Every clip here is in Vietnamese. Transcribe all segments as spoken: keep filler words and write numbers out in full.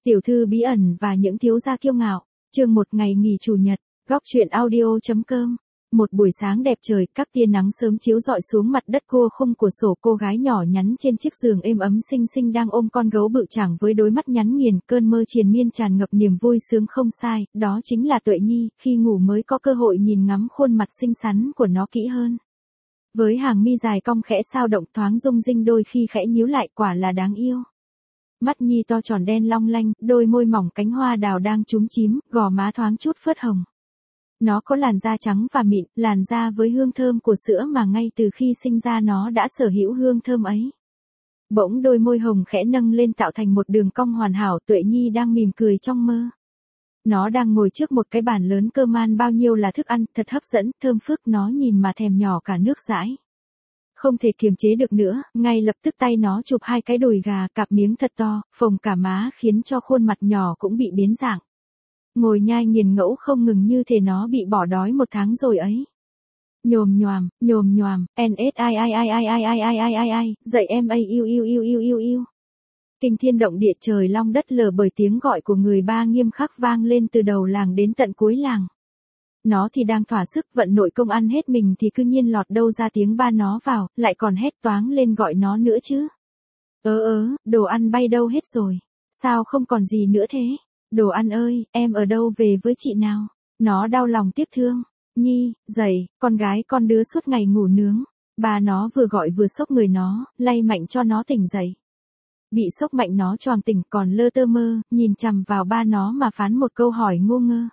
Tiểu thư bí ẩn và những thiếu gia kiêu ngạo, chương một ngày nghỉ chủ nhật, góc truyện audio.com. Một buổi sáng đẹp trời, các tia nắng sớm chiếu rọi xuống mặt đất cua khung của sổ, cô gái nhỏ nhắn trên chiếc giường êm ấm xinh xinh đang ôm con gấu bự chảng với đôi mắt nhắn nghiền, cơn mơ triền miên tràn ngập niềm vui sướng không sai, đó chính là Tuệ Nhi, khi ngủ mới có cơ hội nhìn ngắm khuôn mặt xinh xắn của nó kỹ hơn. Với hàng mi dài cong khẽ sao động thoáng rung rinh đôi khi khẽ nhíu lại, quả là đáng yêu. Mắt Nhi to tròn đen long lanh, đôi môi mỏng cánh hoa đào đang chúm chím, gò má thoáng chút phớt hồng. Nó có làn da trắng và mịn, làn da với hương thơm của sữa mà ngay từ khi sinh ra nó đã sở hữu hương thơm ấy. Bỗng đôi môi hồng khẽ nâng lên tạo thành một đường cong hoàn hảo, Tuệ Nhi đang mỉm cười trong mơ. Nó đang ngồi trước một cái bàn lớn cơm man bao nhiêu là thức ăn, thật hấp dẫn, thơm phức, nó nhìn mà thèm nhỏ cả nước dãi. Không thể kiềm chế được nữa, ngay lập tức tay nó chụp hai cái đùi gà cạp miếng thật to, phồng cả má khiến cho khuôn mặt nhỏ cũng bị biến dạng. Ngồi nhai nghiền ngẫu không ngừng như thể nó bị bỏ đói một tháng rồi ấy. Nhồm nhoàm, nhồm nhoàm, ns ai ai ai ai ai ai ai ai ai ai, dậy em a yêu yêu yêu yêu yêu yêu. Kinh thiên động địa trời long đất lở bởi tiếng gọi của người ba nghiêm khắc vang lên từ đầu làng đến tận cuối làng. Nó thì đang thỏa sức vận nội công ăn hết mình thì cứ nhiên lọt đâu ra tiếng ba nó vào, lại còn hét toáng lên gọi nó nữa chứ. Ớ ớ, đồ ăn bay đâu hết rồi? Sao không còn gì nữa thế? Đồ ăn ơi, em ở đâu về với chị nào? Nó đau lòng tiếc thương. Nhi, dậy, con gái con đứa suốt ngày ngủ nướng. Bà nó vừa gọi vừa xốc người nó, lay mạnh cho nó tỉnh dậy. Bị sốc mạnh nó choàng tỉnh còn lơ tơ mơ, nhìn chằm vào ba nó mà phán một câu hỏi ngu ngơ.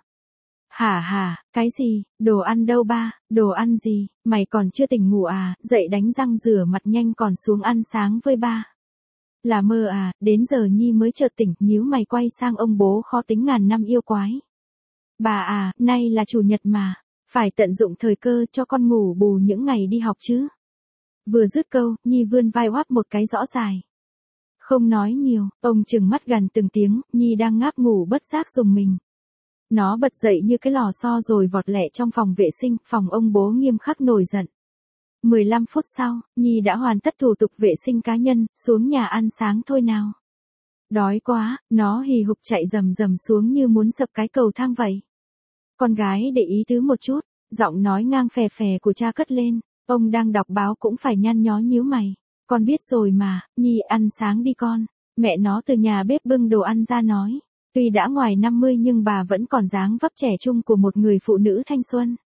Hả hả, cái gì, đồ ăn đâu ba, đồ ăn gì, mày còn chưa tỉnh ngủ à, dậy đánh răng rửa mặt nhanh còn xuống ăn sáng với ba. Là mơ à, đến giờ Nhi mới chợt tỉnh, nhíu mày quay sang ông bố khó tính ngàn năm yêu quái. Bà à, nay là chủ nhật mà, phải tận dụng thời cơ cho con ngủ bù những ngày đi học chứ. Vừa dứt câu, Nhi vươn vai oáp một cái rõ dài. Không nói nhiều, ông trừng mắt gần từng tiếng, Nhi đang ngáp ngủ bất giác rùng mình. Nó bật dậy như cái lò xo rồi vọt lẹ trong phòng vệ sinh, phòng ông bố nghiêm khắc nổi giận. mười lăm phút sau, Nhi đã hoàn tất thủ tục vệ sinh cá nhân, xuống nhà ăn sáng thôi nào. Đói quá, nó hì hục chạy rầm rầm xuống như muốn sập cái cầu thang vậy. Con gái để ý tứ một chút, giọng nói ngang phè phè của cha cất lên, ông đang đọc báo cũng phải nhăn nhó nhíu mày. Con biết rồi mà, Nhi ăn sáng đi con. Mẹ nó từ nhà bếp bưng đồ ăn ra nói. Tuy đã ngoài năm mươi nhưng bà vẫn còn dáng vóc trẻ trung của một người phụ nữ thanh xuân.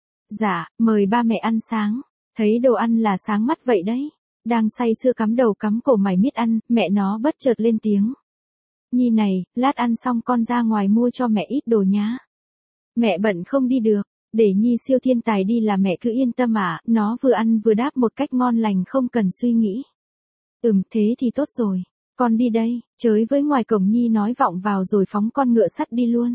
Dạ, mời ba mẹ ăn sáng. Thấy đồ ăn là sáng mắt vậy đấy. Đang say sưa cắm đầu cắm cổ mải miết ăn, mẹ nó bất chợt lên tiếng. Nhi này, lát ăn xong con ra ngoài mua cho mẹ ít đồ nhá. Mẹ bận không đi được. Để Nhi siêu thiên tài đi là mẹ cứ yên tâm à, nó vừa ăn vừa đáp một cách ngon lành không cần suy nghĩ. Ừm, thế thì tốt rồi. Con đi đây, chới với ngoài cổng Nhi nói vọng vào rồi phóng con ngựa sắt đi luôn.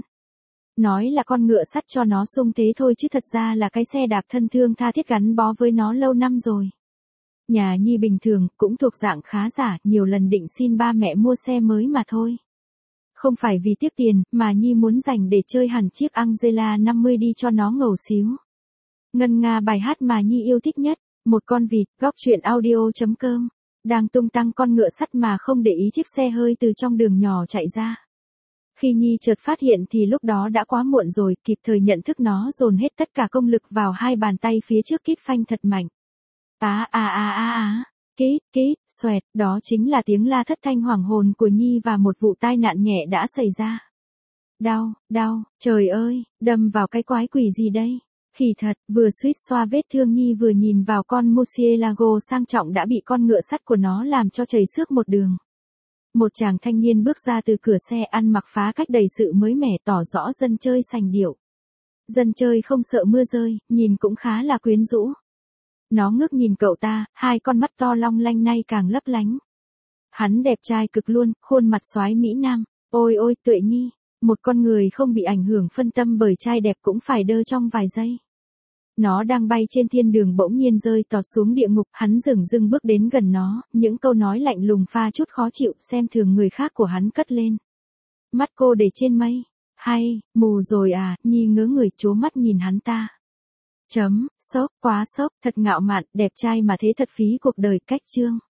Nói là con ngựa sắt cho nó sung thế thôi chứ thật ra là cái xe đạp thân thương tha thiết gắn bó với nó lâu năm rồi. Nhà Nhi bình thường, cũng thuộc dạng khá giả, nhiều lần định xin ba mẹ mua xe mới mà thôi. Không phải vì tiếc tiền, mà Nhi muốn dành để chơi hẳn chiếc Angela năm mươi đi cho nó ngầu xíu. Ngân nga bài hát mà Nhi yêu thích nhất, một con vịt, góc truyện audio.com. Đang tung tăng con ngựa sắt mà không để ý chiếc xe hơi từ trong đường nhỏ chạy ra. Khi Nhi chợt phát hiện thì lúc đó đã quá muộn rồi, kịp thời nhận thức nó dồn hết tất cả công lực vào hai bàn tay phía trước kít phanh thật mạnh. Á á á á á, kít, kít, xoẹt, đó chính là tiếng la thất thanh hoảng hồn của Nhi và một vụ tai nạn nhẹ đã xảy ra. Đau, đau, trời ơi, đâm vào cái quái quỷ gì đây? Khỉ thật, vừa suýt xoa vết thương Nhi vừa nhìn vào con Murcielago sang trọng đã bị con ngựa sắt của nó làm cho chảy xước một đường. Một chàng thanh niên bước ra từ cửa xe ăn mặc phá cách đầy sự mới mẻ tỏ rõ dân chơi sành điệu. Dân chơi không sợ mưa rơi, nhìn cũng khá là quyến rũ. Nó ngước nhìn cậu ta, hai con mắt to long lanh nay càng lấp lánh. Hắn đẹp trai cực luôn, khuôn mặt soái mỹ nam, ôi ôi Tuệ Nhi. Một con người không bị ảnh hưởng phân tâm bởi trai đẹp cũng phải đơ trong vài giây. Nó đang bay trên thiên đường bỗng nhiên rơi tọt xuống địa ngục, hắn dửng dưng bước đến gần nó, những câu nói lạnh lùng pha chút khó chịu xem thường người khác của hắn cất lên. Mắt cô để trên mây, hay, mù rồi à, Nhi ngớ người trố mắt nhìn hắn ta. Chấm, sốc, quá sốc, thật ngạo mạn, đẹp trai mà thế thật phí cuộc đời cách chương.